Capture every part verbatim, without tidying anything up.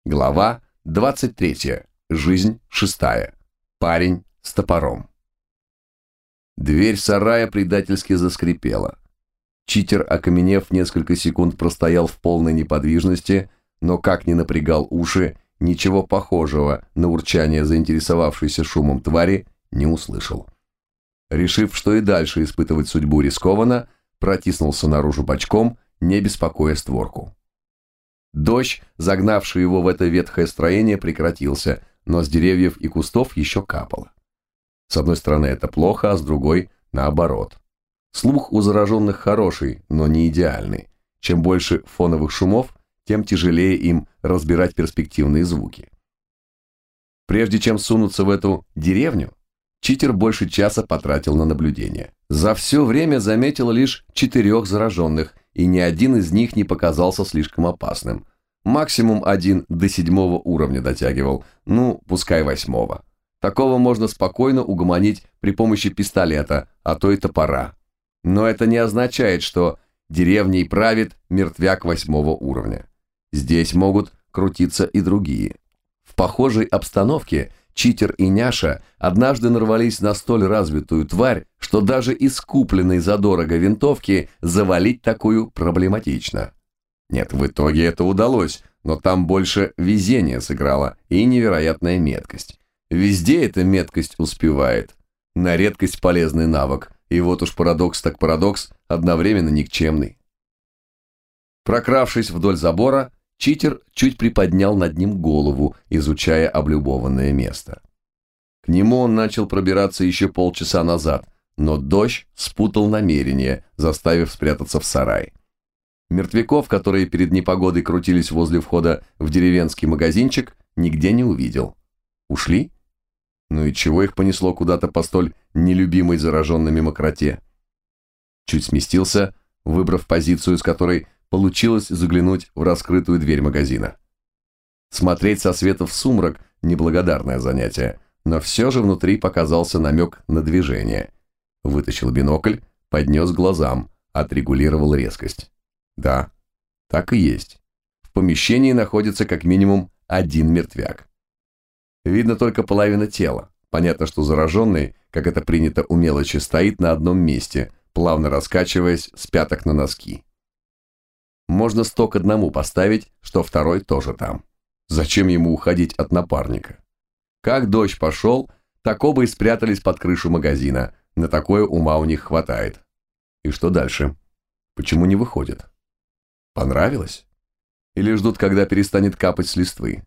Глава двадцать третья. Жизнь шестая. Парень с топором. Дверь сарая предательски заскрипела. Читер, окаменев, несколько секунд простоял в полной неподвижности, но как ни напрягал уши, ничего похожего на урчание заинтересовавшейся шумом твари не услышал. Решив, что и дальше испытывать судьбу рискованно, протиснулся наружу бочком, не беспокоя створку. Дождь, загнавший его в это ветхое строение, прекратился, но с деревьев и кустов еще капало. С одной стороны это плохо, а с другой – наоборот. Слух у зараженных хороший, но не идеальный. Чем больше фоновых шумов, тем тяжелее им разбирать перспективные звуки. Прежде чем сунуться в эту деревню, читер больше часа потратил на наблюдение. За все время заметил лишь четырех зараженных, и ни один из них не показался слишком опасным. Максимум один до седьмого уровня дотягивал, ну, пускай восьмого. Такого можно спокойно угомонить при помощи пистолета, а то и топора. Но это не означает, что деревней правит мертвяк восьмого уровня. Здесь могут крутиться и другие. В похожей обстановке читер и няша однажды нарвались на столь развитую тварь, что даже из купленной задорого винтовки завалить такую проблематично. Нет, в итоге это удалось, но там больше везение сыграло и невероятная меткость. Везде эта меткость успевает. На редкость полезный навык, и вот уж парадокс так парадокс, одновременно никчемный. Прокравшись вдоль забора, читер чуть приподнял над ним голову, изучая облюбованное место. К нему он начал пробираться еще полчаса назад, но дождь спутал намерение, заставив спрятаться в сарай. Мертвяков, которые перед непогодой крутились возле входа в деревенский магазинчик, нигде не увидел. Ушли? Ну и чего их понесло куда-то по столь нелюбимой зараженными мокроте? Чуть сместился, выбрав позицию, с которой получилось заглянуть в раскрытую дверь магазина. Смотреть со света в сумрак – неблагодарное занятие, но все же внутри показался намек на движение. Вытащил бинокль, поднес к глазам, отрегулировал резкость. Да, так и есть. В помещении находится как минимум один мертвяк. Видно только половина тела. Понятно, что зараженный, как это принято у мелочи, стоит на одном месте, плавно раскачиваясь с пяток на носки. Можно сто к одному поставить, что второй тоже там. Зачем ему уходить от напарника? Как дождь пошел, так оба и спрятались под крышу магазина. На такое ума у них хватает. И что дальше? Почему не выходят? Понравилось? Или ждут, когда перестанет капать с листвы?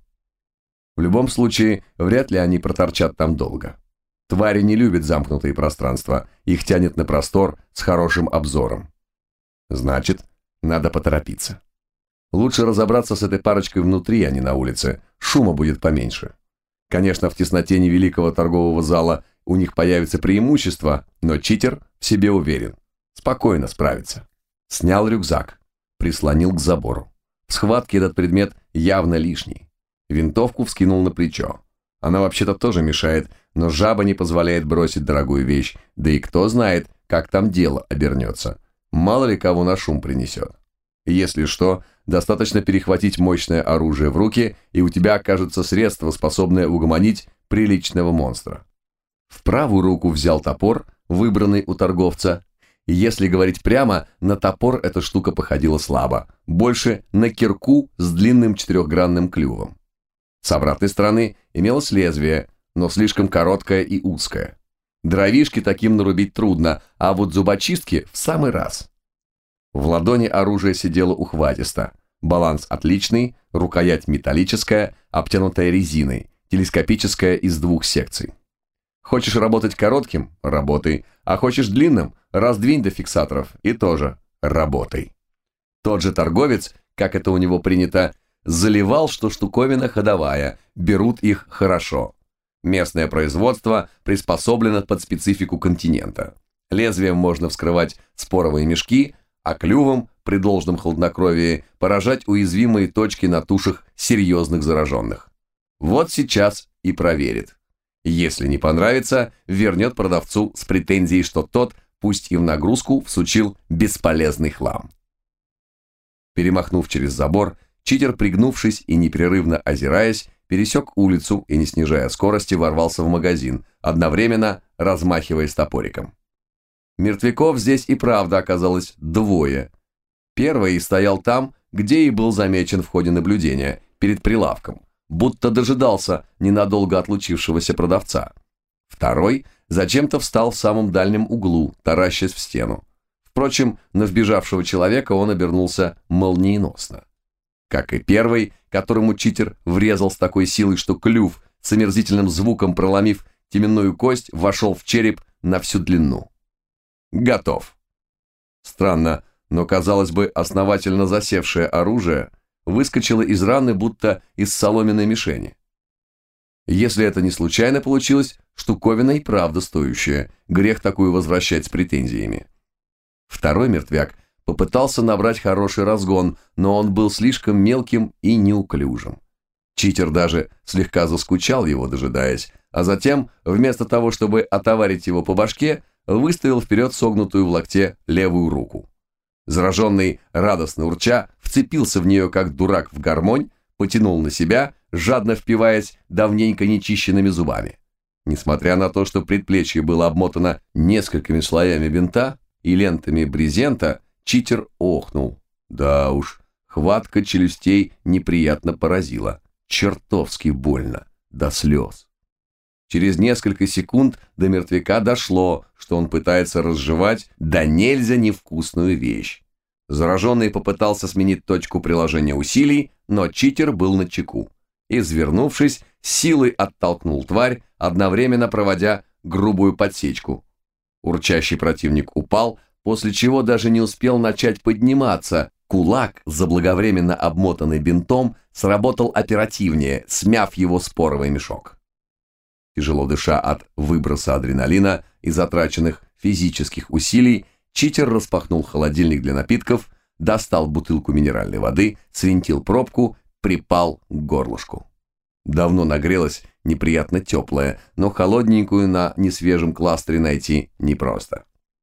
В любом случае, вряд ли они проторчат там долго. Твари не любят замкнутые пространства, их тянет на простор с хорошим обзором. Значит, надо поторопиться. Лучше разобраться с этой парочкой внутри, а не на улице, шума будет поменьше. Конечно, в тесноте невеликого торгового зала у них появится преимущество, но читер в себе уверен. Спокойно справится. Снял рюкзак, прислонил к забору. В схватке этот предмет явно лишний. Винтовку вскинул на плечо. Она вообще-то тоже мешает, но жаба не позволяет бросить дорогую вещь, да и кто знает, как там дело обернется. Мало ли кого на шум принесет. Если что, достаточно перехватить мощное оружие в руки, и у тебя окажется средство, способное угомонить приличного монстра. В правую руку взял топор, выбранный у торговца. И если говорить прямо, на топор эта штука походила слабо, больше на кирку с длинным четырехгранным клювом. С обратной стороны имелось лезвие, но слишком короткое и узкое. Дровишки таким нарубить трудно, а вот зубочистки в самый раз. В ладони оружие сидело ухватисто. Баланс отличный, рукоять металлическая, обтянутая резиной, телескопическая из двух секций. Хочешь работать коротким – работай, а хочешь длинным – раздвинь до фиксаторов и тоже работай. Тот же торговец, как это у него принято, заливал, что штуковина ходовая, берут их хорошо. Местное производство приспособлено под специфику континента. Лезвием можно вскрывать споровые мешки, а клювом, при должном хладнокровии, поражать уязвимые точки на тушах серьезных зараженных. Вот сейчас и проверит. Если не понравится, вернет продавцу с претензией, что тот, пусть и в нагрузку, всучил бесполезный хлам. Перемахнув через забор, Читер, пригнувшись и непрерывно озираясь, пересек улицу и, не снижая скорости, ворвался в магазин, одновременно размахиваясь топориком. Мертвяков здесь и правда оказалось двое. Первый стоял там, где и был замечен в ходе наблюдения, перед прилавком, будто дожидался ненадолго отлучившегося продавца. Второй зачем-то встал в самом дальнем углу, таращась в стену. Впрочем, на вбежавшего человека он обернулся молниеносно. Как и первый, которому читер врезал с такой силой, что клюв, с омерзительным звуком проломив теменную кость, вошел в череп на всю длину. Готов. Странно, но, казалось бы, основательно засевшее оружие выскочило из раны, будто из соломенной мишени. Если это не случайно получилось, штуковина и правда стоящая, грех такую возвращать с претензиями. Второй мертвяк попытался набрать хороший разгон, но он был слишком мелким и неуклюжим. Читер даже слегка заскучал его, дожидаясь, а затем, вместо того, чтобы отоварить его по башке, выставил вперед согнутую в локте левую руку. Зараженный, радостно урча, вцепился в нее, как дурак в гармонь, потянул на себя, жадно впиваясь давненько нечищенными зубами. Несмотря на то, что предплечье было обмотано несколькими слоями бинта и лентами брезента, читер охнул. Да уж, хватка челюстей неприятно поразила. Чертовски больно, до слез. Через несколько секунд до мертвяка дошло, что он пытается разжевать да нельзя невкусную вещь. Зараженный попытался сменить точку приложения усилий, но читер был начеку. Извернувшись, силой оттолкнул тварь, одновременно проводя грубую подсечку. Урчащий противник упал, после чего даже не успел начать подниматься. Кулак, заблаговременно обмотанный бинтом, сработал оперативнее, смяв его споровый мешок. Тяжело дыша от выброса адреналина и затраченных физических усилий, читер распахнул холодильник для напитков, достал бутылку минеральной воды, свинтил пробку, припал к горлышку. Давно нагрелась, неприятно теплая, но холодненькую на несвежем кластере найти непросто.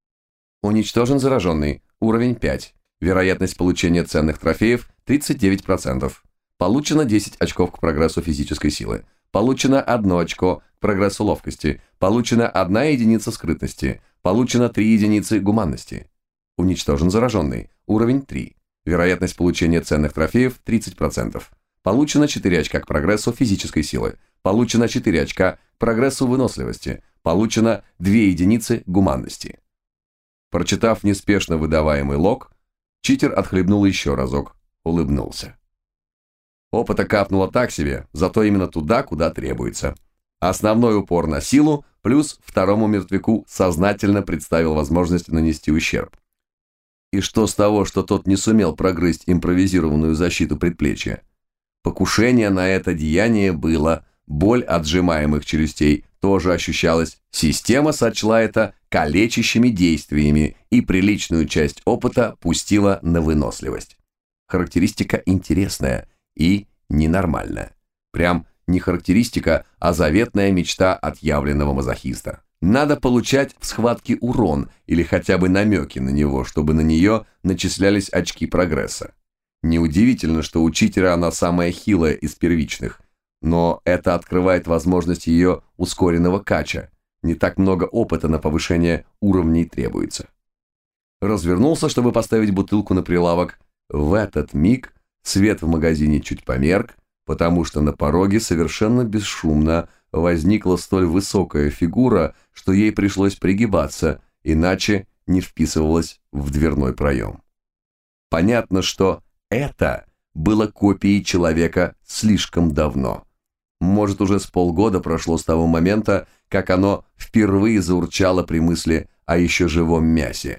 Уничтожен зараженный, уровень пять. Вероятность получения ценных трофеев тридцать девять процентов. Получено десять очков к прогрессу физической силы. Получено одно очко к прогрессу ловкости. Получена одна единица скрытности. Получено три единицы гуманности. Уничтожен зараженный, уровень три. Вероятность получения ценных трофеев тридцать процентов. Получено четыре очка к прогрессу физической силы. Получено четыре очка к прогрессу выносливости. Получено две единицы гуманности. Прочитав неспешно выдаваемый лог, читер отхлебнул еще разок, улыбнулся. Опыта капнуло так себе, зато именно туда, куда требуется. Основной упор на силу, плюс второму мертвяку сознательно представил возможность нанести ущерб. И что с того, что тот не сумел прогрызть импровизированную защиту предплечья? Покушение на это деяние было, боль от сжимаемых челюстей тоже ощущалась, система сочла это калечащими действиями и приличную часть опыта пустила на выносливость. Характеристика интересная и ненормальная. Прям не характеристика, а заветная мечта отъявленного мазохиста. Надо получать в схватке урон или хотя бы намеки на него, чтобы на нее начислялись очки прогресса. Неудивительно, что у читера она самая хилая из первичных, но это открывает возможность ее ускоренного кача. Не так много опыта на повышение уровней требуется. Развернулся, чтобы поставить бутылку на прилавок. В этот миг свет в магазине чуть померк, потому что на пороге совершенно бесшумно возникла столь высокая фигура, что ей пришлось пригибаться, иначе не вписывалась в дверной проем. Понятно, что это было копией человека слишком давно. Может, уже с полгода прошло с того момента, как оно впервые заурчало при мысли о еще живом мясе.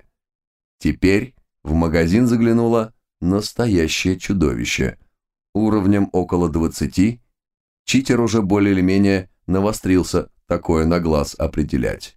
Теперь в магазин заглянуло настоящее чудовище. Уровнем около двадцати, читер уже более или менее навострился такое на глаз определять.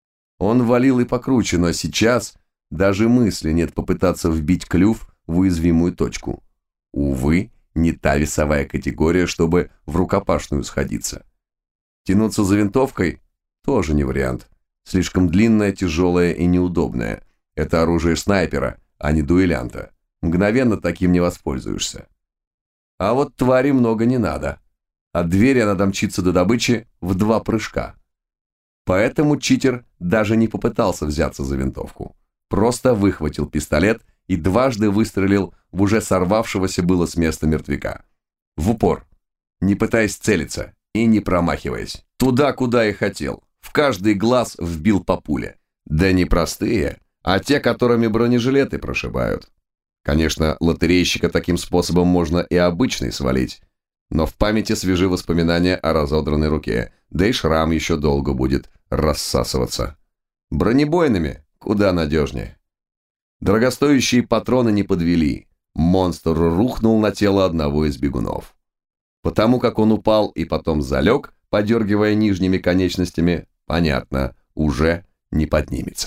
Он валил и покруче, но сейчас даже мысли нет попытаться вбить клюв в уязвимую точку. Увы, не та весовая категория, чтобы в рукопашную сходиться. Тянуться за винтовкой тоже не вариант. Слишком длинная, тяжелая и неудобная. Это оружие снайпера, а не дуэлянта. Мгновенно таким не воспользуешься. А вот твари много не надо. От двери она домчится до добычи в два прыжка. Поэтому читер даже не попытался взяться за винтовку. Просто выхватил пистолет и дважды выстрелил в уже сорвавшегося было с места мертвяка. В упор, не пытаясь целиться и не промахиваясь. Туда, куда и хотел. В каждый глаз вбил по пуле. Да не простые, а те, которыми бронежилеты прошибают. Конечно, лотерейщика таким способом можно и обычный свалить. Но в памяти свежи воспоминания о разодранной руке, да и шрам еще долго будет рассасываться. Бронебойными куда надежнее. Дорогостоящие патроны не подвели. Монстр рухнул на тело одного из бегунов. Потому как он упал и потом залег, подергивая нижними конечностями, понятно, уже не поднимется.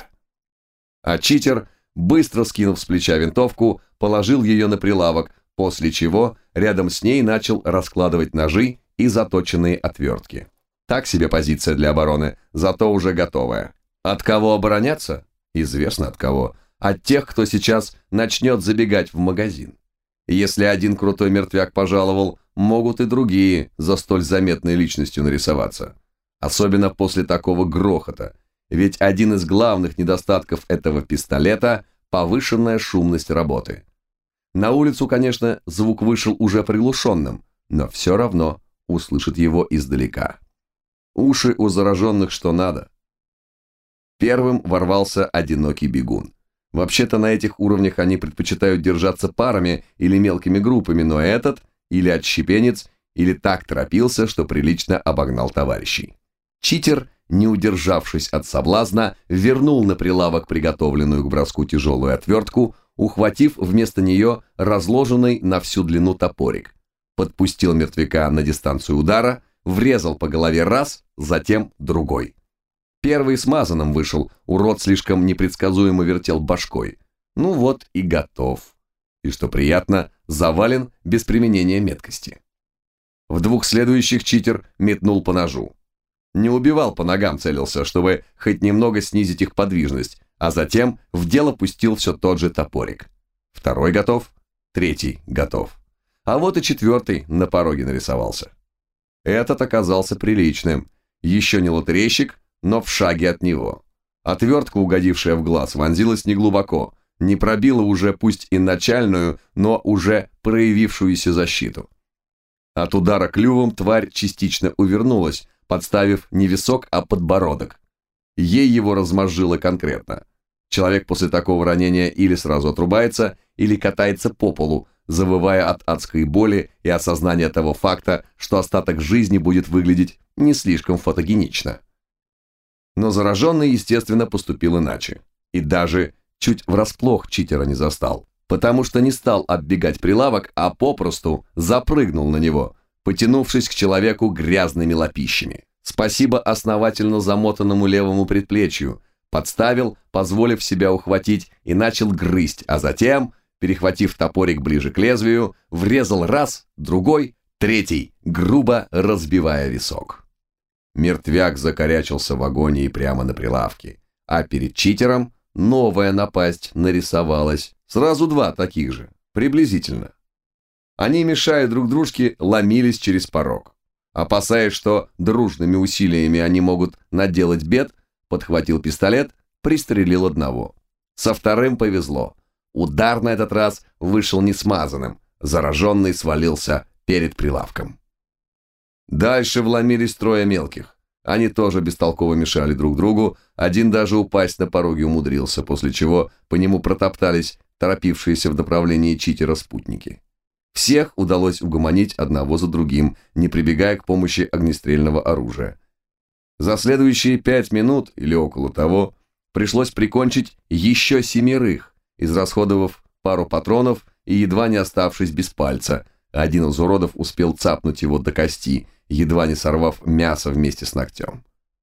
А читер, быстро скинув с плеча винтовку, положил ее на прилавок, после чего рядом с ней начал раскладывать ножи и заточенные отвертки. Так себе позиция для обороны, зато уже готовая. От кого обороняться? Известно от кого. От тех, кто сейчас начнет забегать в магазин. Если один крутой мертвяк пожаловал, могут и другие за столь заметной личностью нарисоваться. Особенно после такого грохота. Ведь один из главных недостатков этого пистолета – повышенная шумность работы. На улицу, конечно, звук вышел уже приглушенным, но все равно услышит его издалека. Уши у зараженных что надо. Первым ворвался одинокий бегун. Вообще-то на этих уровнях они предпочитают держаться парами или мелкими группами, но этот или отщепенец, или так торопился, что прилично обогнал товарищей. Читер, не удержавшись от соблазна, вернул на прилавок приготовленную к броску тяжелую отвертку, ухватив вместо нее разложенный на всю длину топорик. Подпустил мертвяка на дистанцию удара, врезал по голове раз, затем другой. Первый смазанным вышел, урод слишком непредсказуемо вертел башкой. Ну вот и готов. И что приятно, завален без применения меткости. В двух следующих читер метнул по ножу. Не убивал, по ногам целился, чтобы хоть немного снизить их подвижность, а затем в дело пустил все тот же топорик. Второй готов, третий готов. А вот и четвертый на пороге нарисовался. Этот оказался приличным. Еще не лотерейщик, но в шаге от него. Отвертка, угодившая в глаз, вонзилась неглубоко, не пробила уже пусть и начальную, но уже проявившуюся защиту. От удара клювом тварь частично увернулась, подставив не висок, а подбородок. Ей его размозжило конкретно. Человек после такого ранения или сразу отрубается, или катается по полу, завывая от адской боли и осознания того факта, что остаток жизни будет выглядеть не слишком фотогенично. Но зараженный, естественно, поступил иначе. И даже чуть врасплох читера не застал, потому что не стал оббегать прилавок, а попросту запрыгнул на него, потянувшись к человеку грязными лапищами. Спасибо основательно замотанному левому предплечью, подставил, позволив себя ухватить, и начал грызть, а затем, перехватив топорик ближе к лезвию, врезал раз, другой, третий, грубо разбивая висок. Мертвяк закорячился в агонии прямо на прилавке, а перед читером новая напасть нарисовалась. Сразу два таких же, приблизительно. Они, мешая друг дружке, ломились через порог. Опасаясь, что дружными усилиями они могут наделать бед, подхватил пистолет, пристрелил одного. Со вторым повезло. Удар на этот раз вышел несмазанным, зараженный свалился перед прилавком. Дальше вломились трое мелких. Они тоже бестолково мешали друг другу, один даже упасть на пороге умудрился, после чего по нему протоптались торопившиеся в направлении читера спутники. Всех удалось угомонить одного за другим, не прибегая к помощи огнестрельного оружия. За следующие пять минут, или около того, пришлось прикончить еще семерых, израсходовав пару патронов и едва не оставшись без пальца. Один из уродов успел цапнуть его до кости, едва не сорвав мясо вместе с ногтем.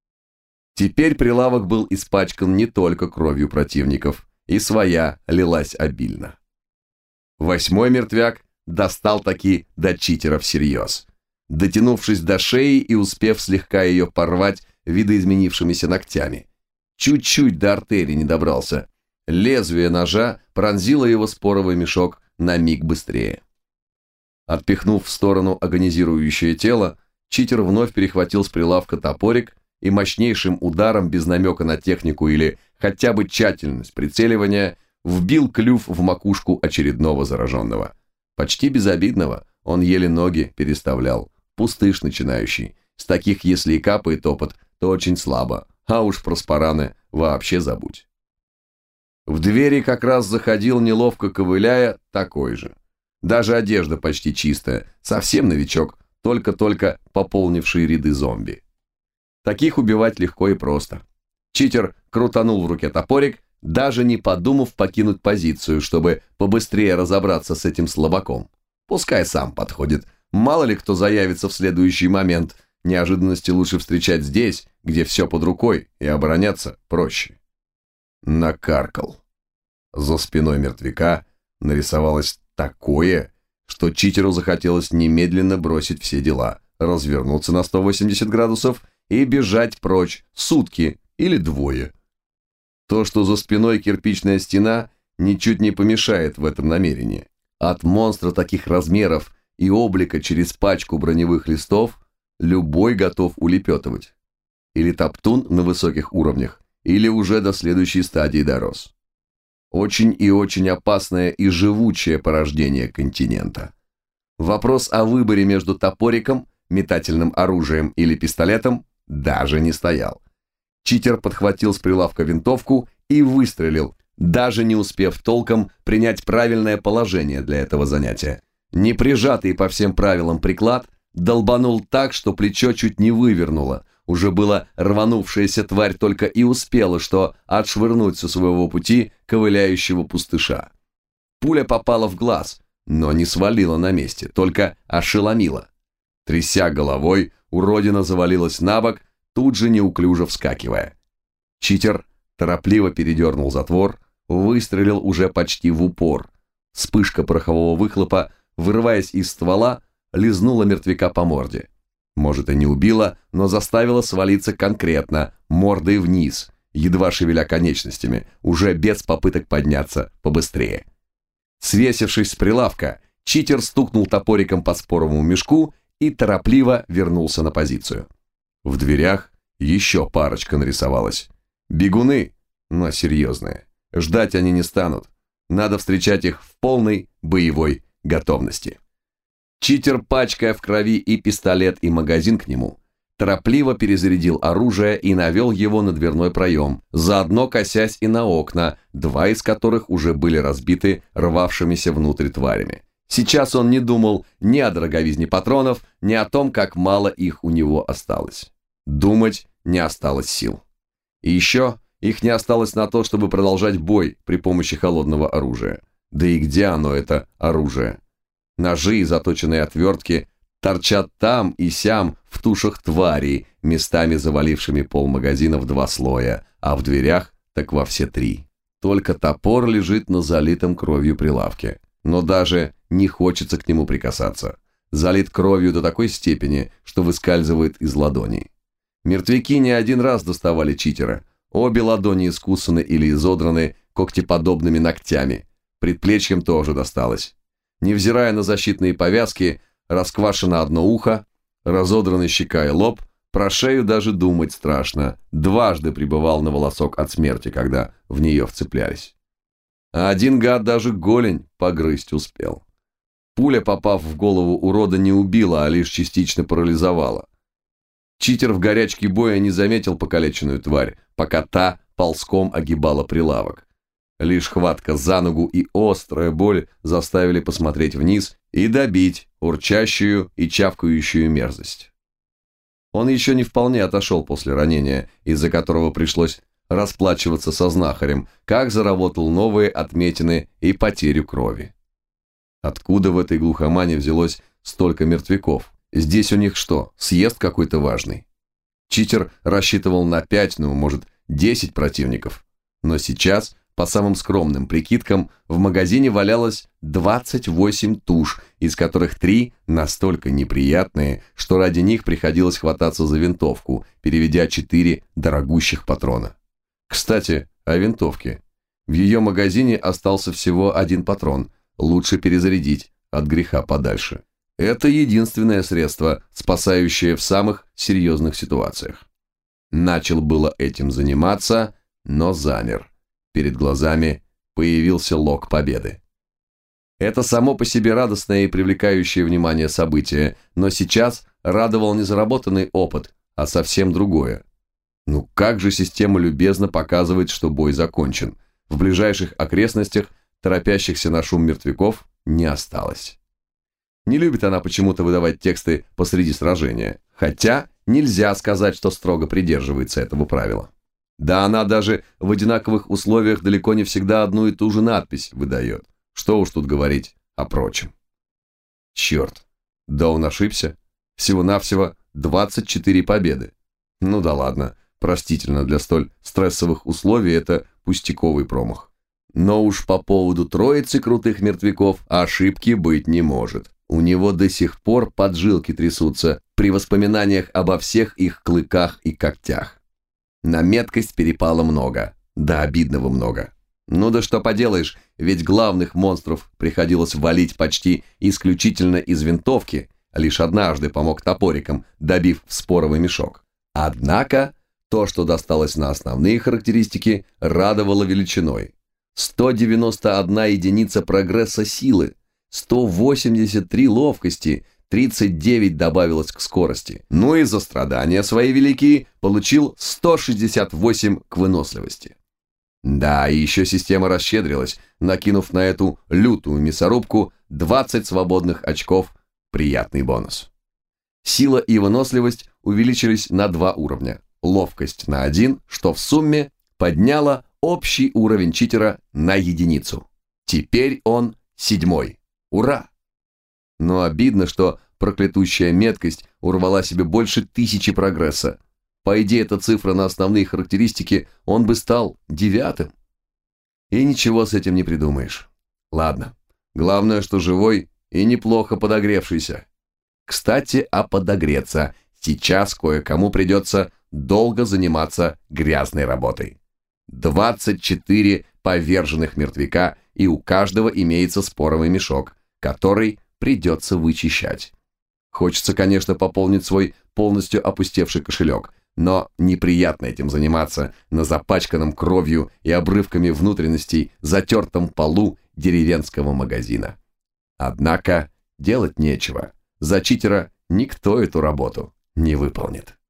Теперь прилавок был испачкан не только кровью противников, и своя лилась обильно. Восьмой мертвяк достал таки до читера всерьез, дотянувшись до шеи и успев слегка ее порвать видоизменившимися ногтями. Чуть-чуть до артерии не добрался. Лезвие ножа пронзило его споровый мешок на миг быстрее. Отпихнув в сторону агонизирующее тело, читер вновь перехватил с прилавка топорик и мощнейшим ударом без намека на технику или хотя бы тщательность прицеливания вбил клюв в макушку очередного зараженного. Почти безобидного, он еле ноги переставлял. Пустыш начинающий. С таких, если и капает опыт, то очень слабо, а уж про спараны вообще забудь. В двери как раз заходил, неловко ковыляя, такой же. Даже одежда почти чистая, совсем новичок, только-только пополнивший ряды зомби. Таких убивать легко и просто. Читер крутанул в руке топорик, даже не подумав покинуть позицию, чтобы побыстрее разобраться с этим слабаком. Пускай сам подходит, мало ли кто заявится в следующий момент. Неожиданности лучше встречать здесь, где все под рукой, и обороняться проще. Накаркал. За спиной мертвяка нарисовалось такое, что читеру захотелось немедленно бросить все дела, развернуться на сто восемьдесят градусов и бежать прочь сутки или двое. То, что за спиной кирпичная стена, ничуть не помешает в этом намерении. От монстра таких размеров и облика через пачку броневых листов любой готов улепетывать. Или топтун на высоких уровнях, или уже до следующей стадии дорос. Очень и очень опасное и живучее порождение континента. Вопрос о выборе между топориком, метательным оружием или пистолетом даже не стоял. Читер подхватил с прилавка винтовку и выстрелил, даже не успев толком принять правильное положение для этого занятия. Неприжатый по всем правилам приклад долбанул так, что плечо чуть не вывернуло. Уже было рванувшаяся тварь только и успела, что отшвырнуть со своего пути ковыляющего пустыша. Пуля попала в глаз, но не свалила на месте, только ошеломила. Тряся головой, уродина завалилась на бок, тут же неуклюже вскакивая. Читер торопливо передернул затвор, выстрелил уже почти в упор. Вспышка порохового выхлопа, вырываясь из ствола, лизнула мертвяка по морде. Может, и не убила, но заставила свалиться конкретно, мордой вниз, едва шевеля конечностями, уже без попыток подняться побыстрее. Свесившись с прилавка, читер стукнул топориком по споровому мешку и торопливо вернулся на позицию. В дверях еще парочка нарисовалась. Бегуны, но серьезные. Ждать они не станут. Надо встречать их в полной боевой готовности. Читер, пачкая в крови и пистолет, и магазин к нему, торопливо перезарядил оружие и навел его на дверной проем, заодно косясь и на окна, два из которых уже были разбиты рвавшимися внутрь тварями. Сейчас он не думал ни о дороговизне патронов, ни о том, как мало их у него осталось. Думать не осталось сил. И еще их не осталось на то, чтобы продолжать бой при помощи холодного оружия. Да и где оно, это оружие? Ножи и заточенные отвертки торчат там и сям в тушах тварей, местами завалившими пол магазина в два слоя, а в дверях так во все три. Только топор лежит на залитом кровью прилавке. Но даже не хочется к нему прикасаться. Залит кровью до такой степени, что выскальзывает из ладоней. Мертвяки не один раз доставали читера. Обе ладони искусаны или изодраны когтеподобными ногтями. Предплечьем тоже досталось. Невзирая на защитные повязки, расквашено одно ухо, разодраны щека и лоб, про шею даже думать страшно. Дважды пребывал на волосок от смерти, когда в нее вцеплялись. А один гад даже голень погрызть успел. Пуля, попав в голову урода, не убила, а лишь частично парализовала. Читер в горячке боя не заметил покалеченную тварь, пока та ползком огибала прилавок. Лишь хватка за ногу и острая боль заставили посмотреть вниз и добить урчащую и чавкающую мерзость. Он еще не вполне отошел после ранения, из-за которого пришлось расплачиваться со знахарем, как заработал новые отметины и потерю крови. Откуда в этой глухомане взялось столько мертвяков? Здесь у них что, съезд какой-то важный? Читер рассчитывал на пять, ну, может, десять противников. Но сейчас, по самым скромным прикидкам, в магазине валялось двадцать восемь туш, из которых три настолько неприятные, что ради них приходилось хвататься за винтовку, переведя четыре дорогущих патрона. Кстати, о винтовке. В ее магазине остался всего один патрон, лучше перезарядить, от греха подальше. Это единственное средство, спасающее в самых серьезных ситуациях. Начал было этим заниматься, но замер. Перед глазами появился лог победы. Это само по себе радостное и привлекающее внимание событие, но сейчас радовал не заработанный опыт, а совсем другое. Ну как же система любезно показывает, что бой закончен. В ближайших окрестностях торопящихся на шум мертвяков не осталось. Не любит она почему-то выдавать тексты посреди сражения, хотя нельзя сказать, что строго придерживается этого правила. Да она даже в одинаковых условиях далеко не всегда одну и ту же надпись выдает. Что уж тут говорить о прочем. Черт, да он ошибся. Всего-навсего двадцать четыре победы. Ну да ладно, простительно, для столь стрессовых условий это пустяковый промах. Но уж по поводу троицы крутых мертвяков ошибки быть не может. У него до сих пор поджилки трясутся при воспоминаниях обо всех их клыках и когтях. На меткость перепало много, да обидного много. Ну да что поделаешь, ведь главных монстров приходилось валить почти исключительно из винтовки, лишь однажды помог топориком, добив в споровый мешок. Однако, то, что досталось на основные характеристики, радовало величиной. сто девяносто одна единица прогресса силы, сто восемьдесят три ловкости, тридцать девять добавилось к скорости. Ну и за страдания свои великие получил сто шестьдесят восемь к выносливости. Да, и еще система расщедрилась, накинув на эту лютую мясорубку двадцать свободных очков, приятный бонус. Сила и выносливость увеличились на два уровня, ловкость на один, что в сумме подняло общий уровень читера на единицу. Теперь он седьмой. Ура! Но обидно, что проклятущая меткость урвала себе больше тысячи прогресса. По идее, эта цифра на основные характеристики, он бы стал девятым. И ничего с этим не придумаешь. Ладно, главное, что живой и неплохо подогревшийся. Кстати, а подогреться. Сейчас кое-кому придется долго заниматься грязной работой. двадцать четыре поверженных мертвяка, и у каждого имеется споровый мешок, который придется вычищать. Хочется, конечно, пополнить свой полностью опустевший кошелек, но неприятно этим заниматься на запачканном кровью и обрывками внутренностей затертом полу деревенского магазина. Однако делать нечего. За читера никто эту работу не выполнит.